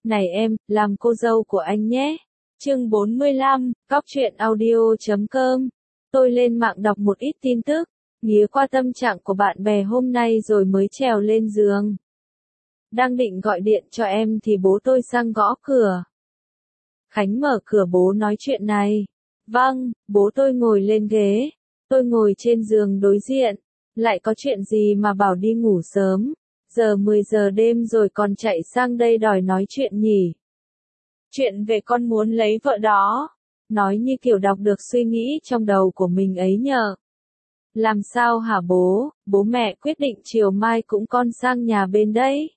Này em, làm cô dâu của anh nhé. Chương 45, cóc truyện audio.com. Tôi lên mạng đọc một ít tin tức, nghía qua tâm trạng của bạn bè hôm nay rồi mới trèo lên giường. Đang định gọi điện cho em thì bố tôi sang gõ cửa. Khánh mở cửa, bố nói chuyện này. Vâng, bố tôi ngồi lên ghế. Tôi ngồi trên giường đối diện. Lại có chuyện gì mà bảo đi ngủ sớm? Giờ 10 giờ đêm rồi còn chạy sang đây đòi nói chuyện nhỉ? Chuyện về con muốn lấy vợ đó. Nói như kiểu đọc được suy nghĩ trong đầu của mình ấy nhờ. Làm sao hả bố? Bố mẹ quyết định chiều mai cũng con sang nhà bên đấy.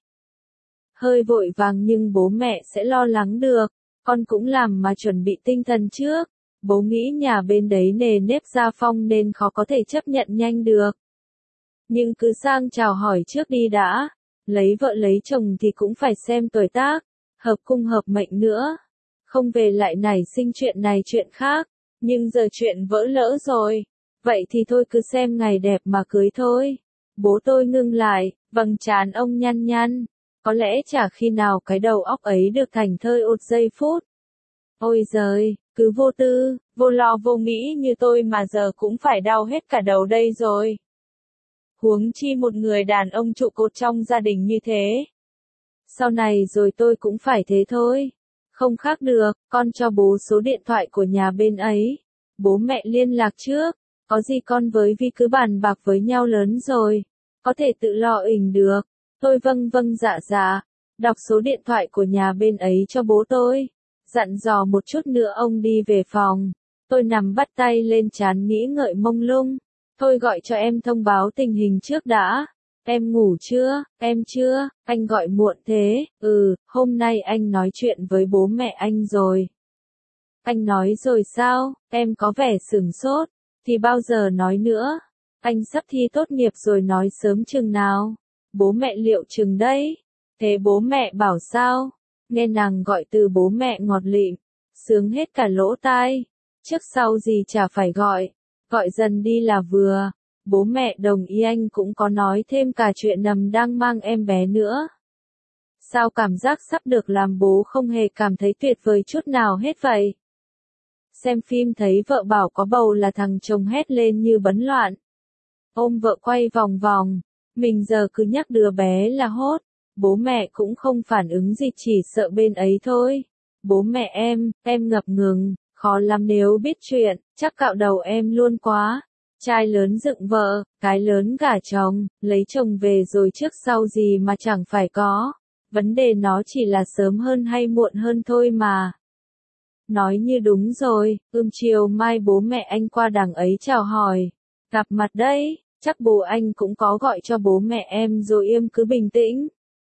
Hơi vội vàng nhưng bố mẹ sẽ lo lắng được. Con cũng làm mà chuẩn bị tinh thần trước. Bố nghĩ nhà bên đấy nề nếp gia phong nên khó có thể chấp nhận nhanh được. Nhưng cứ sang chào hỏi trước đi đã. Lấy vợ lấy chồng thì cũng phải xem tuổi tác, hợp cung hợp mệnh nữa. Không về lại nảy sinh chuyện này chuyện khác. Nhưng giờ chuyện vỡ lỡ rồi. Vậy thì thôi cứ xem ngày đẹp mà cưới thôi. Bố tôi ngưng lại, vầng trán ông nhăn nhăn. Có lẽ chả khi nào cái đầu óc ấy được thành thơi một giây phút. Ôi giời, cứ vô tư, vô lo vô nghĩ như tôi mà giờ cũng phải đau hết cả đầu đây rồi. Huống chi một người đàn ông trụ cột trong gia đình như thế. Sau này rồi tôi cũng phải thế thôi. Không khác được, con cho bố số điện thoại của nhà bên ấy. Bố mẹ liên lạc trước. Có gì con với Vi cứ bàn bạc với nhau lớn rồi. Có thể tự lo ỉnh được. Tôi vâng vâng dạ dạ. Đọc số điện thoại của nhà bên ấy cho bố tôi. Dặn dò một chút nữa ông đi về phòng. Tôi nằm bắt tay lên trán nghĩ ngợi mông lung. Thôi gọi cho em thông báo tình hình trước đã. Em ngủ chưa? Em chưa? Anh gọi muộn thế. Hôm nay anh nói chuyện với bố mẹ anh rồi. Anh nói rồi sao? Em có vẻ sửng sốt. Thì bao giờ nói nữa? Anh sắp thi tốt nghiệp rồi nói sớm chừng nào? Bố mẹ liệu chừng đấy? Thế bố mẹ bảo sao? Nghe nàng gọi từ bố mẹ ngọt lịm. Sướng hết cả lỗ tai. Trước sau gì chả phải gọi. Gọi dần đi là vừa. Bố mẹ đồng ý, anh cũng có nói thêm cả chuyện nằm đang mang em bé nữa. Sao cảm giác sắp được làm bố không hề cảm thấy tuyệt vời chút nào hết vậy? Xem phim thấy vợ bảo có bầu là thằng chồng hét lên như bấn loạn. Ôm vợ quay vòng vòng. Mình giờ cứ nhắc đứa bé là hốt. Bố mẹ cũng không phản ứng gì, chỉ sợ bên ấy thôi. Bố mẹ em ngập ngừng. Khó lắm nếu biết chuyện, chắc cạo đầu em luôn quá. Trai lớn dựng vợ, cái lớn gả chồng, lấy chồng về rồi trước sau gì mà chẳng phải có. Vấn đề nó chỉ là sớm hơn hay muộn hơn thôi mà. Nói như đúng rồi, chiều mai bố mẹ anh qua đằng ấy chào hỏi. Gặp mặt đấy, chắc bố anh cũng có gọi cho bố mẹ em rồi, cứ bình tĩnh.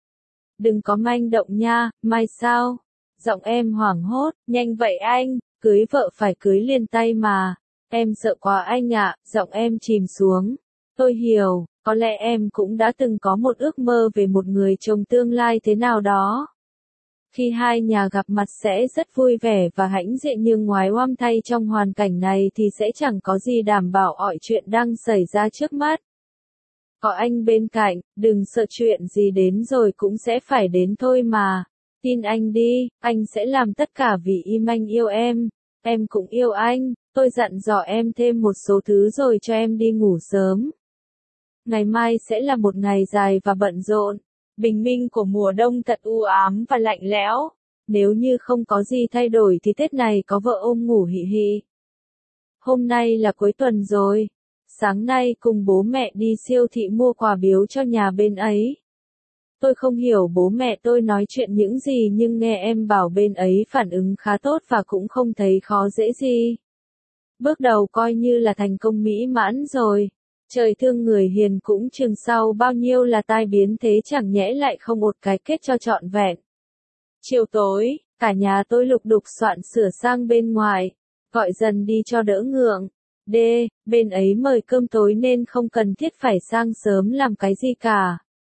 Đừng có manh động nha, mai sao? Giọng em hoảng hốt, nhanh vậy anh, cưới vợ phải cưới liền tay mà. Em sợ quá anh ạ, giọng em chìm xuống. Tôi hiểu, có lẽ em cũng đã từng có một ước mơ về một người chồng tương lai thế nào đó. Khi hai nhà gặp mặt sẽ rất vui vẻ và hãnh diện, nhưng ngoái oăm thay trong hoàn cảnh này thì sẽ chẳng có gì đảm bảo mọi chuyện đang xảy ra trước mắt. Có anh bên cạnh, đừng sợ, chuyện gì đến rồi cũng sẽ phải đến thôi mà. Tin anh đi, anh sẽ làm tất cả vì anh yêu em cũng yêu anh. Tôi dặn dò em thêm một số thứ rồi cho em đi ngủ sớm. Ngày mai sẽ là một ngày dài và bận rộn. Bình minh của mùa đông thật u ám và lạnh lẽo. Nếu như không có gì thay đổi thì Tết này có vợ ôm ngủ hị hị. Hôm nay là cuối tuần rồi. Sáng nay cùng bố mẹ đi siêu thị mua quà biếu cho nhà bên ấy. Tôi không hiểu bố mẹ tôi nói chuyện những gì, nhưng nghe em bảo bên ấy phản ứng khá tốt và cũng không thấy khó dễ gì. Bước đầu coi như là thành công mỹ mãn rồi. Trời thương người hiền cũng chừng sau bao nhiêu là tai biến, thế chẳng nhẽ lại không một cái kết cho trọn vẹn. Chiều tối, cả nhà tôi lục đục soạn sửa sang bên ngoài. Gọi dần đi cho đỡ ngượng. Bên ấy mời cơm tối nên không cần thiết phải sang sớm làm cái gì cả.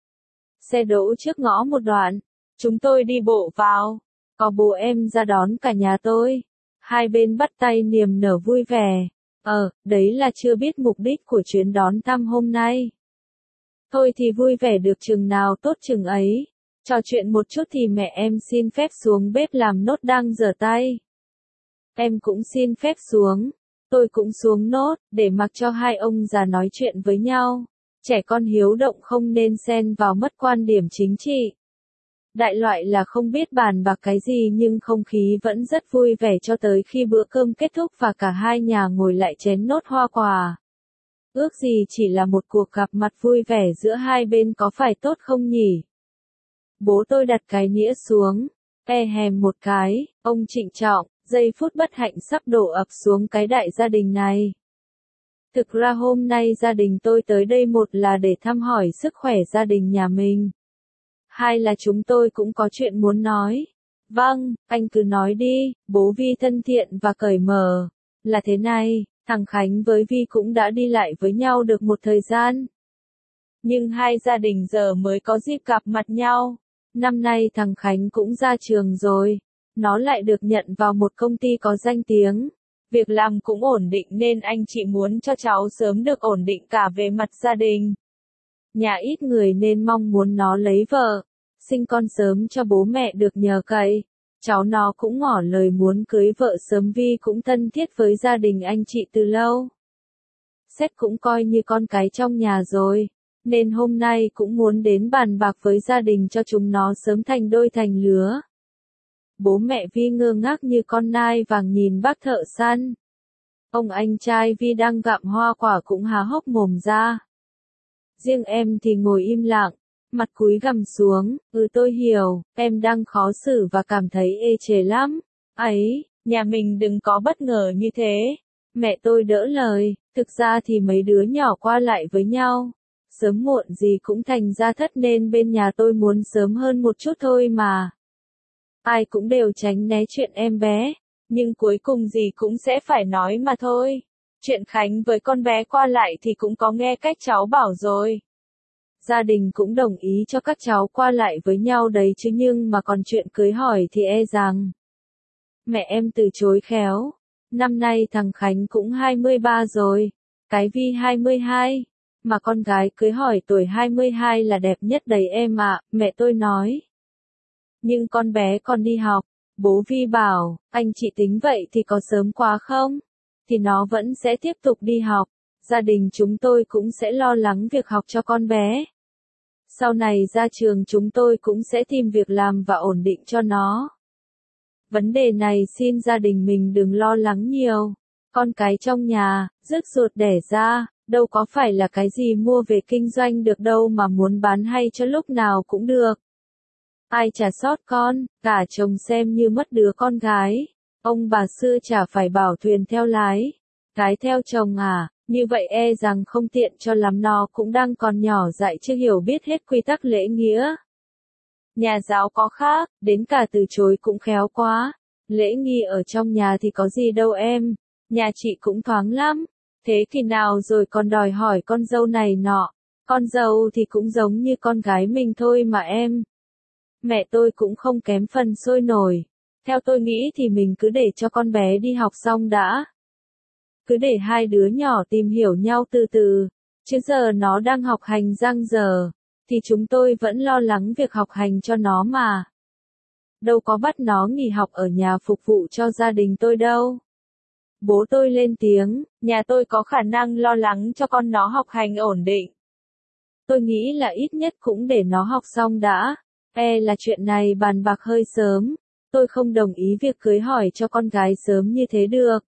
Xe đỗ trước ngõ một đoạn. Chúng tôi đi bộ vào. Có bố em ra đón cả nhà tôi. Hai bên bắt tay niềm nở vui vẻ. Đấy là chưa biết mục đích của chuyến đón thăm hôm nay. Thôi thì vui vẻ được chừng nào tốt chừng ấy. Trò chuyện một chút thì mẹ em xin phép xuống bếp làm nốt đang rửa tay. Em cũng xin phép xuống. Tôi cũng xuống nốt, để mặc cho hai ông già nói chuyện với nhau. Trẻ con hiếu động không nên xen vào mất quan điểm chính trị. Đại loại là không biết bàn bạc cái gì nhưng không khí vẫn rất vui vẻ cho tới khi bữa cơm kết thúc và cả hai nhà ngồi lại chén nốt hoa quả. Ước gì chỉ là một cuộc gặp mặt vui vẻ giữa hai bên có phải tốt không nhỉ? Bố tôi đặt cái nĩa xuống, hèm một cái, ông trịnh trọng, giây phút bất hạnh sắp đổ ập xuống cái đại gia đình này. Thực ra hôm nay gia đình tôi tới đây một là để thăm hỏi sức khỏe gia đình nhà mình. Hai là chúng tôi cũng có chuyện muốn nói. Vâng, anh cứ nói đi, bố Vi thân thiện và cởi mở. Là thế này, thằng Khánh với Vi cũng đã đi lại với nhau được một thời gian. Nhưng hai gia đình giờ mới có dịp gặp mặt nhau. Năm nay thằng Khánh cũng ra trường rồi. Nó lại được nhận vào một công ty có danh tiếng. Việc làm cũng ổn định nên anh chị muốn cho cháu sớm được ổn định cả về mặt gia đình. Nhà ít người nên mong muốn nó lấy vợ, sinh con sớm cho bố mẹ được nhờ cậy. Cháu nó cũng ngỏ lời muốn cưới vợ sớm Vi cũng thân thiết với gia đình anh chị từ lâu. Xét cũng coi như con cái trong nhà rồi, nên hôm nay cũng muốn đến bàn bạc với gia đình cho chúng nó sớm thành đôi thành lứa. Bố mẹ Vi ngơ ngác như con nai vàng nhìn bác thợ săn. Ông anh trai Vi đang gặm hoa quả cũng há hốc mồm ra. Riêng em thì ngồi im lặng, mặt cúi gằm xuống, tôi hiểu, em đang khó xử và cảm thấy ê chề lắm. Ấy, nhà mình đừng có bất ngờ như thế. Mẹ tôi đỡ lời, thực ra thì mấy đứa nhỏ qua lại với nhau. Sớm muộn gì cũng thành gia thất nên bên nhà tôi muốn sớm hơn một chút thôi mà. Ai cũng đều tránh né chuyện em bé, nhưng cuối cùng gì cũng sẽ phải nói mà thôi. Chuyện Khánh với con bé qua lại thì cũng có nghe cách cháu bảo rồi. Gia đình cũng đồng ý cho các cháu qua lại với nhau đấy chứ nhưng mà còn chuyện cưới hỏi thì e rằng. Mẹ em từ chối khéo. Năm nay thằng Khánh cũng 23 rồi, cái Vi 22, mà con gái cưới hỏi tuổi 22 là đẹp nhất đấy em ạ, mẹ tôi nói. Nhưng con bé còn đi học, bố Vi bảo, anh chị tính vậy thì có sớm quá không? Thì nó vẫn sẽ tiếp tục đi học, gia đình chúng tôi cũng sẽ lo lắng việc học cho con bé. Sau này ra trường chúng tôi cũng sẽ tìm việc làm và ổn định cho nó. Vấn đề này xin gia đình mình đừng lo lắng nhiều. Con cái trong nhà, rước ruột đẻ ra, đâu có phải là cái gì mua về kinh doanh được đâu mà muốn bán hay cho lúc nào cũng được. Ai chả sót con, cả chồng xem như mất đứa con gái. Ông bà xưa chả phải bảo thuyền theo lái, cái theo chồng à, như vậy e rằng không tiện cho lắm, nó cũng đang còn nhỏ dại chưa hiểu biết hết quy tắc lễ nghĩa. Nhà giáo có khác, đến cả từ chối cũng khéo quá. Lễ nghi ở trong nhà thì có gì đâu em, nhà chị cũng thoáng lắm. Thế kỳ nào rồi còn đòi hỏi con dâu này nọ, con dâu thì cũng giống như con gái mình thôi mà em. Mẹ tôi cũng không kém phần sôi nổi. Theo tôi nghĩ thì mình cứ để cho con bé đi học xong đã. Cứ để hai đứa nhỏ tìm hiểu nhau từ từ. Chứ giờ nó đang học hành giang dở, thì chúng tôi vẫn lo lắng việc học hành cho nó mà. Đâu có bắt nó nghỉ học ở nhà phục vụ cho gia đình tôi đâu. Bố tôi lên tiếng, nhà tôi có khả năng lo lắng cho con nó học hành ổn định. Tôi nghĩ là ít nhất cũng để nó học xong đã. Là chuyện này bàn bạc hơi sớm. Tôi không đồng ý việc cưới hỏi cho con gái sớm như thế được.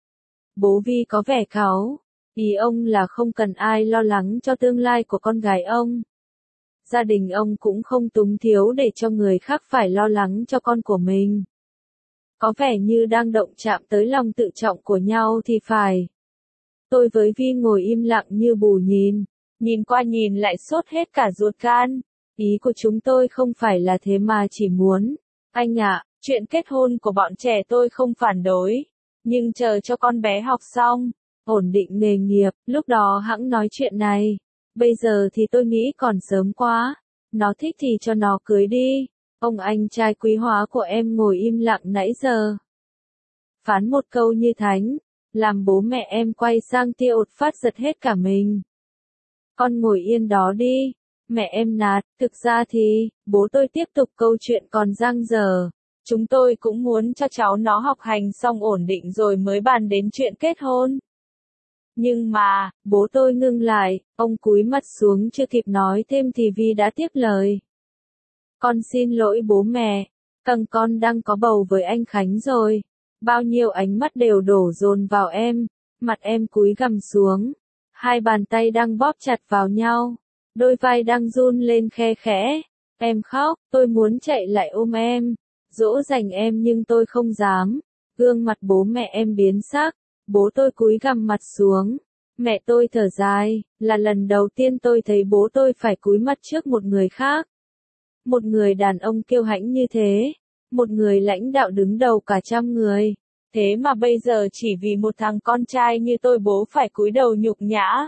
Bố Vi có vẻ cáu. Ý ông là không cần ai lo lắng cho tương lai của con gái ông. Gia đình ông cũng không túng thiếu để cho người khác phải lo lắng cho con của mình. Có vẻ như đang động chạm tới lòng tự trọng của nhau thì phải. Tôi với Vi ngồi im lặng như bù nhìn. Nhìn qua nhìn lại sốt hết cả ruột gan. Ý của chúng tôi không phải là thế mà chỉ muốn. Anh ạ, chuyện kết hôn của bọn trẻ tôi không phản đối. Nhưng chờ cho con bé học xong, ổn định nghề nghiệp, lúc đó hẵng nói chuyện này. Bây giờ thì tôi nghĩ còn sớm quá. Nó thích thì cho nó cưới đi. Ông anh trai quý hóa của em ngồi im lặng nãy giờ. Phán một câu như thánh, làm bố mẹ em quay sang tia ột phát giật hết cả mình. Con ngồi yên đó đi, Mẹ em nạt, thực ra thì, bố tôi tiếp tục câu chuyện còn dang dở. Chúng tôi cũng muốn cho cháu nó học hành xong ổn định rồi mới bàn đến chuyện kết hôn. Nhưng mà, bố tôi ngưng lại, ông cúi mặt xuống chưa kịp nói thêm thì Vi đã tiếp lời. Con xin lỗi bố mẹ, con đang có bầu với anh Khánh rồi. Bao nhiêu ánh mắt đều đổ dồn vào em, mặt em cúi gằm xuống, hai bàn tay đang bóp chặt vào nhau, đôi vai đang run lên khe khẽ. Em khóc, tôi muốn chạy lại ôm em, dỗ dành em nhưng tôi không dám. Gương mặt bố mẹ em biến sắc, bố tôi cúi gằm mặt xuống. Mẹ tôi thở dài, là lần đầu tiên tôi thấy bố tôi phải cúi mặt trước một người khác. Một người đàn ông kiêu hãnh như thế, một người lãnh đạo đứng đầu cả trăm người. Thế mà bây giờ chỉ vì một thằng con trai như tôi bố phải cúi đầu nhục nhã.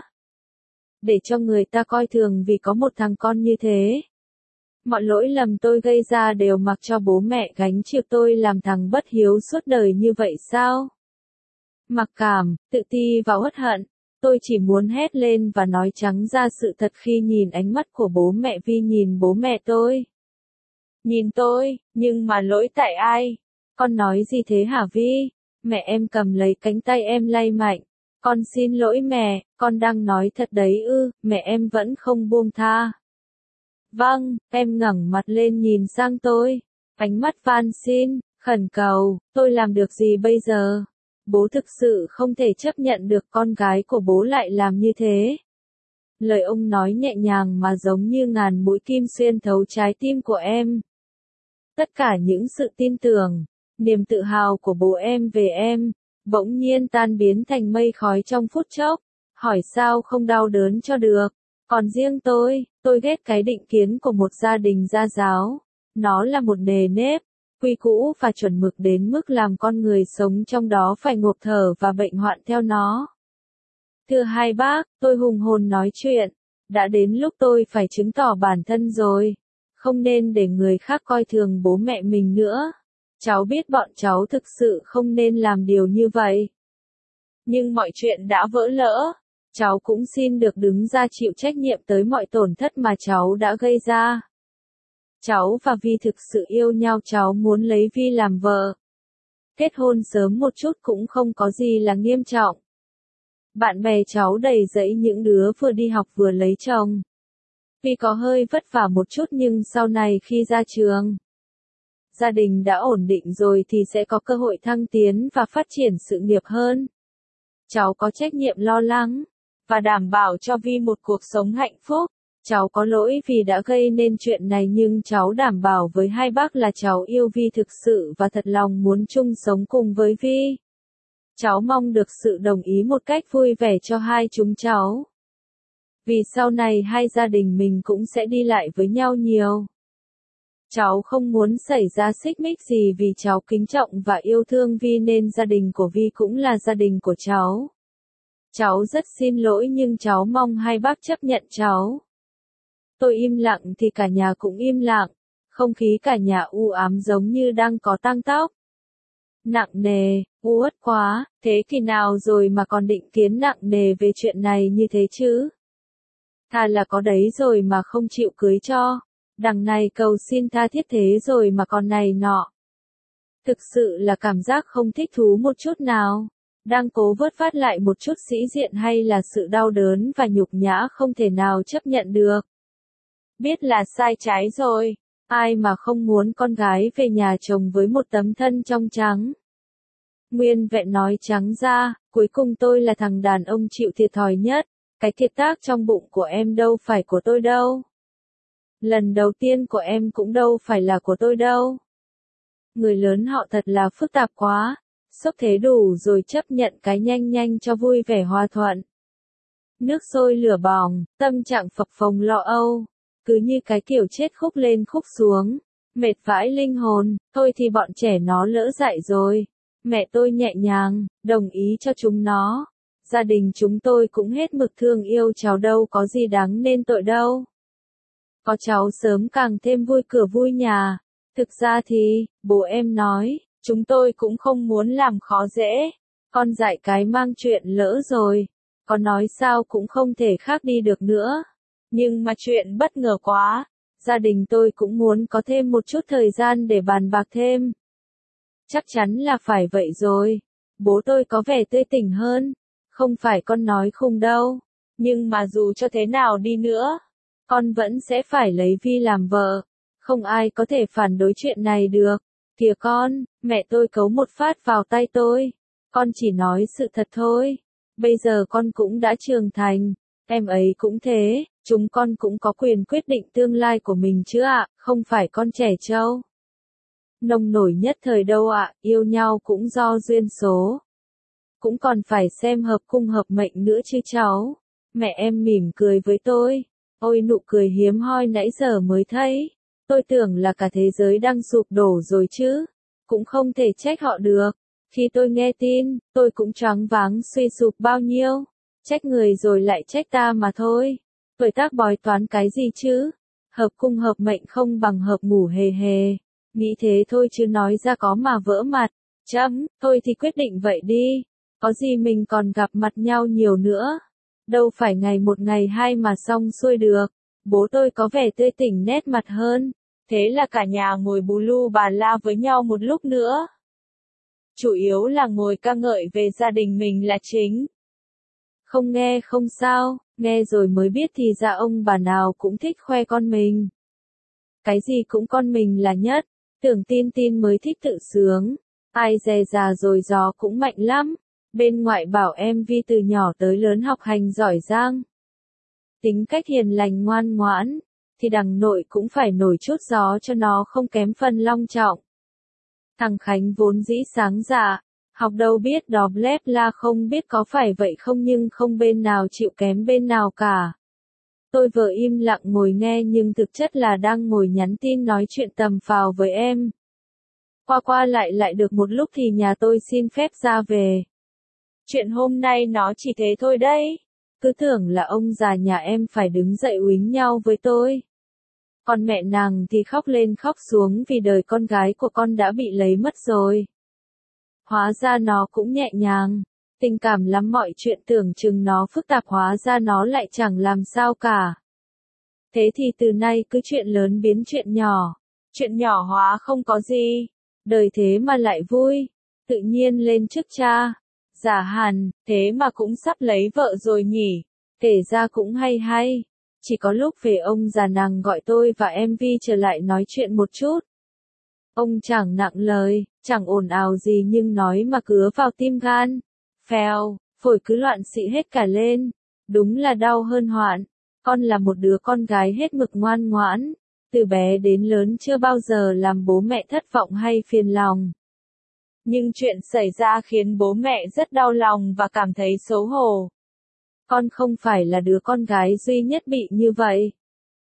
Để cho người ta coi thường vì có một thằng con như thế. Mọi lỗi lầm tôi gây ra đều mặc cho bố mẹ gánh chịu, tôi làm thằng bất hiếu suốt đời như vậy sao? Mặc cảm, tự ti và uất hận. Tôi chỉ muốn hét lên và nói trắng ra sự thật khi nhìn ánh mắt của bố mẹ Vi nhìn bố mẹ tôi. Nhìn tôi, nhưng mà lỗi tại ai? Con nói gì thế hả Vi? Mẹ em cầm lấy cánh tay em lay mạnh. Con xin lỗi mẹ, con đang nói thật đấy ư, mẹ em vẫn không buông tha. Vâng, em ngẩng mặt lên nhìn sang tôi. Ánh mắt van xin, khẩn cầu, tôi làm được gì bây giờ? Bố thực sự không thể chấp nhận được con gái của bố lại làm như thế. Lời ông nói nhẹ nhàng mà giống như ngàn mũi kim xuyên thấu trái tim của em. Tất cả những sự tin tưởng, niềm tự hào của bố em về em, bỗng nhiên tan biến thành mây khói trong phút chốc. Hỏi sao không đau đớn cho được. Còn riêng tôi ghét cái định kiến của một gia đình gia giáo. Nó là một nề nếp, quy cũ và chuẩn mực đến mức làm con người sống trong đó phải ngộp thở và bệnh hoạn theo nó. Thưa hai bác, tôi hùng hồn nói chuyện. Đã đến lúc tôi phải chứng tỏ bản thân rồi. Không nên để người khác coi thường bố mẹ mình nữa. Cháu biết bọn cháu thực sự không nên làm điều như vậy. Nhưng mọi chuyện đã vỡ lỡ. Cháu cũng xin được đứng ra chịu trách nhiệm tới mọi tổn thất mà cháu đã gây ra. Cháu và Vi thực sự yêu nhau, cháu muốn lấy Vi làm vợ. Kết hôn sớm một chút cũng không có gì là nghiêm trọng. Bạn bè cháu đầy dẫy những đứa vừa đi học vừa lấy chồng. Vi có hơi vất vả một chút nhưng sau này khi ra trường, gia đình đã ổn định rồi thì sẽ có cơ hội thăng tiến và phát triển sự nghiệp hơn. Cháu có trách nhiệm lo lắng và đảm bảo cho Vi một cuộc sống hạnh phúc. Cháu có lỗi vì đã gây nên chuyện này nhưng cháu đảm bảo với hai bác là cháu yêu Vi thực sự và thật lòng muốn chung sống cùng với Vi. Cháu mong được sự đồng ý một cách vui vẻ cho hai chúng cháu. Vì sau này hai gia đình mình cũng sẽ đi lại với nhau nhiều. Cháu không muốn xảy ra xích mích gì vì cháu kính trọng và yêu thương Vi nên gia đình của Vi cũng là gia đình của cháu. Cháu rất xin lỗi nhưng cháu mong hai bác chấp nhận cháu. Tôi im lặng thì cả nhà cũng im lặng. Không khí cả nhà u ám giống như đang có tang tóc. Nặng nề, uất quá, thế kỳ nào rồi mà còn định kiến nặng nề về chuyện này như thế chứ? Thà là có đấy rồi mà không chịu cưới cho. Đằng này cầu xin tha thiết thế rồi mà còn này nọ. Thực sự là cảm giác không thích thú một chút nào. Đang cố vớt vát lại một chút sĩ diện hay là sự đau đớn và nhục nhã không thể nào chấp nhận được. Biết là sai trái rồi. Ai mà không muốn con gái về nhà chồng với một tấm thân trong trắng. Nguyên vẹn nói trắng ra, cuối cùng tôi là thằng đàn ông chịu thiệt thòi nhất. Cái kiệt tác trong bụng của em đâu phải của tôi đâu. Lần đầu tiên của em cũng đâu phải là của tôi đâu. Người lớn họ thật là phức tạp quá. Sốc thế đủ rồi chấp nhận cái nhanh nhanh cho vui vẻ hòa thuận. Nước sôi lửa bỏng, tâm trạng phập phồng lo âu. Cứ như cái kiểu chết khúc lên khúc xuống. Mệt vãi linh hồn, thôi thì bọn trẻ nó lỡ dạy rồi. Mẹ tôi nhẹ nhàng, đồng ý cho chúng nó. Gia đình chúng tôi cũng hết mực thương yêu cháu đâu có gì đáng nên tội đâu. Có cháu sớm càng thêm vui cửa vui nhà. Thực ra thì, bố em nói, chúng tôi cũng không muốn làm khó dễ. Con dạy cái mang chuyện lỡ rồi. Con nói sao cũng không thể khác đi được nữa. Nhưng mà chuyện bất ngờ quá, gia đình tôi cũng muốn có thêm một chút thời gian để bàn bạc thêm. Chắc chắn là phải vậy rồi. Bố tôi có vẻ tươi tỉnh hơn. Không phải con nói khùng đâu. Nhưng mà dù cho thế nào đi nữa, con vẫn sẽ phải lấy Vi làm vợ. Không ai có thể phản đối chuyện này được. Kìa con, mẹ tôi cấu một phát vào tay tôi. Con chỉ nói sự thật thôi. Bây giờ con cũng đã trưởng thành. Em ấy cũng thế, chúng con cũng có quyền quyết định tương lai của mình chứ ạ, không phải con trẻ trâu. Nông nổi nhất thời đâu ạ, yêu nhau cũng do duyên số. Cũng còn phải xem hợp cung hợp mệnh nữa chứ cháu. Mẹ em mỉm cười với tôi. Ôi nụ cười hiếm hoi nãy giờ mới thấy. Tôi tưởng là cả thế giới đang sụp đổ rồi chứ. Cũng không thể trách họ được. Khi tôi nghe tin, tôi cũng choáng váng suy sụp bao nhiêu. Trách người rồi lại trách ta mà thôi. Tuổi tác bói toán cái gì chứ? Hợp cung hợp mệnh không bằng hợp ngủ hề hề. Nghĩ thế thôi chứ nói ra có mà vỡ mặt. Thôi thì quyết định vậy đi. Có gì mình còn gặp mặt nhau nhiều nữa. Đâu phải ngày một ngày hai mà xong xuôi được. Bố tôi có vẻ tươi tỉnh nét mặt hơn. Thế là cả nhà ngồi bù lu bà la với nhau một lúc nữa. Chủ yếu là ngồi ca ngợi về gia đình mình là chính. Không nghe không sao, nghe rồi mới biết thì ra ông bà nào cũng thích khoe con mình. Cái gì cũng con mình là nhất, tưởng tin mới thích tự sướng. Ai dè già rồi gió cũng mạnh lắm. Bên ngoại bảo em Vi từ nhỏ tới lớn học hành giỏi giang. Tính cách hiền lành ngoan ngoãn, thì đằng nội cũng phải nổi chút gió cho nó không kém phần long trọng. Thằng Khánh vốn dĩ sáng dạ, học đâu biết đóm lép la không biết có phải vậy không nhưng không bên nào chịu kém bên nào cả. Tôi vừa im lặng ngồi nghe nhưng thực chất là đang ngồi nhắn tin nói chuyện tầm phào với em. Qua lại được một lúc thì nhà tôi xin phép ra về. Chuyện hôm nay nó chỉ thế thôi đấy. Cứ tưởng là ông già nhà em phải đứng dậy uýnh nhau với tôi. Còn mẹ nàng thì khóc lên khóc xuống vì đời con gái của con đã bị lấy mất rồi. Hóa ra nó cũng nhẹ nhàng, tình cảm lắm mọi chuyện tưởng chừng nó phức tạp hóa ra nó lại chẳng làm sao cả. Thế thì từ nay cứ chuyện lớn biến chuyện nhỏ hóa không có gì. Đời thế mà lại vui, tự nhiên lên chức cha. Giả hẳn, thế mà cũng sắp lấy vợ rồi nhỉ. Kể ra cũng hay. Chỉ có lúc về ông già nàng gọi tôi và em Vi trở lại nói chuyện một chút. Ông chẳng nặng lời, chẳng ồn ào gì nhưng nói mà cứa vào tim gan. Phèo, phổi cứ loạn xị hết cả lên. Đúng là đau hơn hoạn. Con là một đứa con gái hết mực ngoan ngoãn. Từ bé đến lớn chưa bao giờ làm bố mẹ thất vọng hay phiền lòng. Nhưng chuyện xảy ra khiến bố mẹ rất đau lòng và cảm thấy xấu hổ. Con không phải là đứa con gái duy nhất bị như vậy.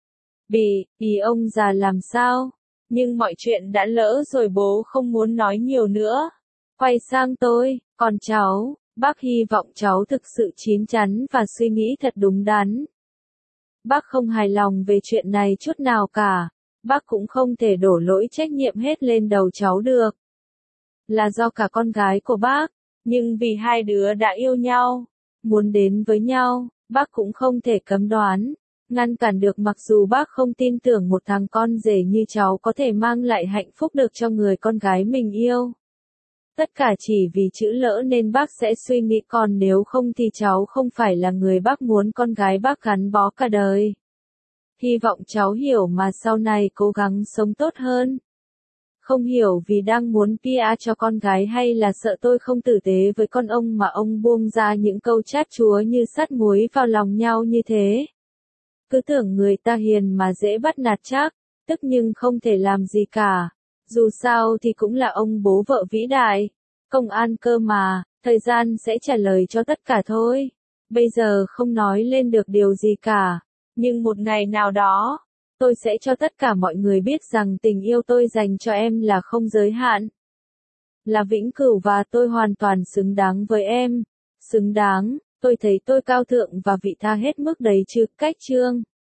Ý ông già làm sao? Nhưng mọi chuyện đã lỡ rồi bố không muốn nói nhiều nữa. Quay sang tôi, còn cháu, bác hy vọng cháu thực sự chín chắn và suy nghĩ thật đúng đắn. Bác không hài lòng về chuyện này chút nào cả. Bác cũng không thể đổ lỗi trách nhiệm hết lên đầu cháu được. Là do cả con gái của bác, nhưng vì hai đứa đã yêu nhau, muốn đến với nhau, bác cũng không thể cấm đoán, ngăn cản được mặc dù bác không tin tưởng một thằng con rể như cháu có thể mang lại hạnh phúc được cho người con gái mình yêu. Tất cả chỉ vì chữ lỡ nên bác sẽ suy nghĩ còn nếu không thì cháu không phải là người bác muốn con gái bác gắn bó cả đời. Hy vọng cháu hiểu mà sau này cố gắng sống tốt hơn. Không hiểu vì đang muốn PR cho con gái hay là sợ tôi không tử tế với con ông mà ông buông ra những câu chát chúa như sắt muối vào lòng nhau như thế. Cứ tưởng người ta hiền mà dễ bắt nạt chắc, tức nhưng không thể làm gì cả. Dù sao thì cũng là ông bố vợ vĩ đại. Công an cơ mà, thời gian sẽ trả lời cho tất cả thôi. Bây giờ không nói lên được điều gì cả. Nhưng một ngày nào đó, tôi sẽ cho tất cả mọi người biết rằng tình yêu tôi dành cho em là không giới hạn. Là vĩnh cửu và tôi hoàn toàn xứng đáng với em. Xứng đáng, tôi thấy tôi cao thượng và vị tha hết mức đấy chứ, cách chương.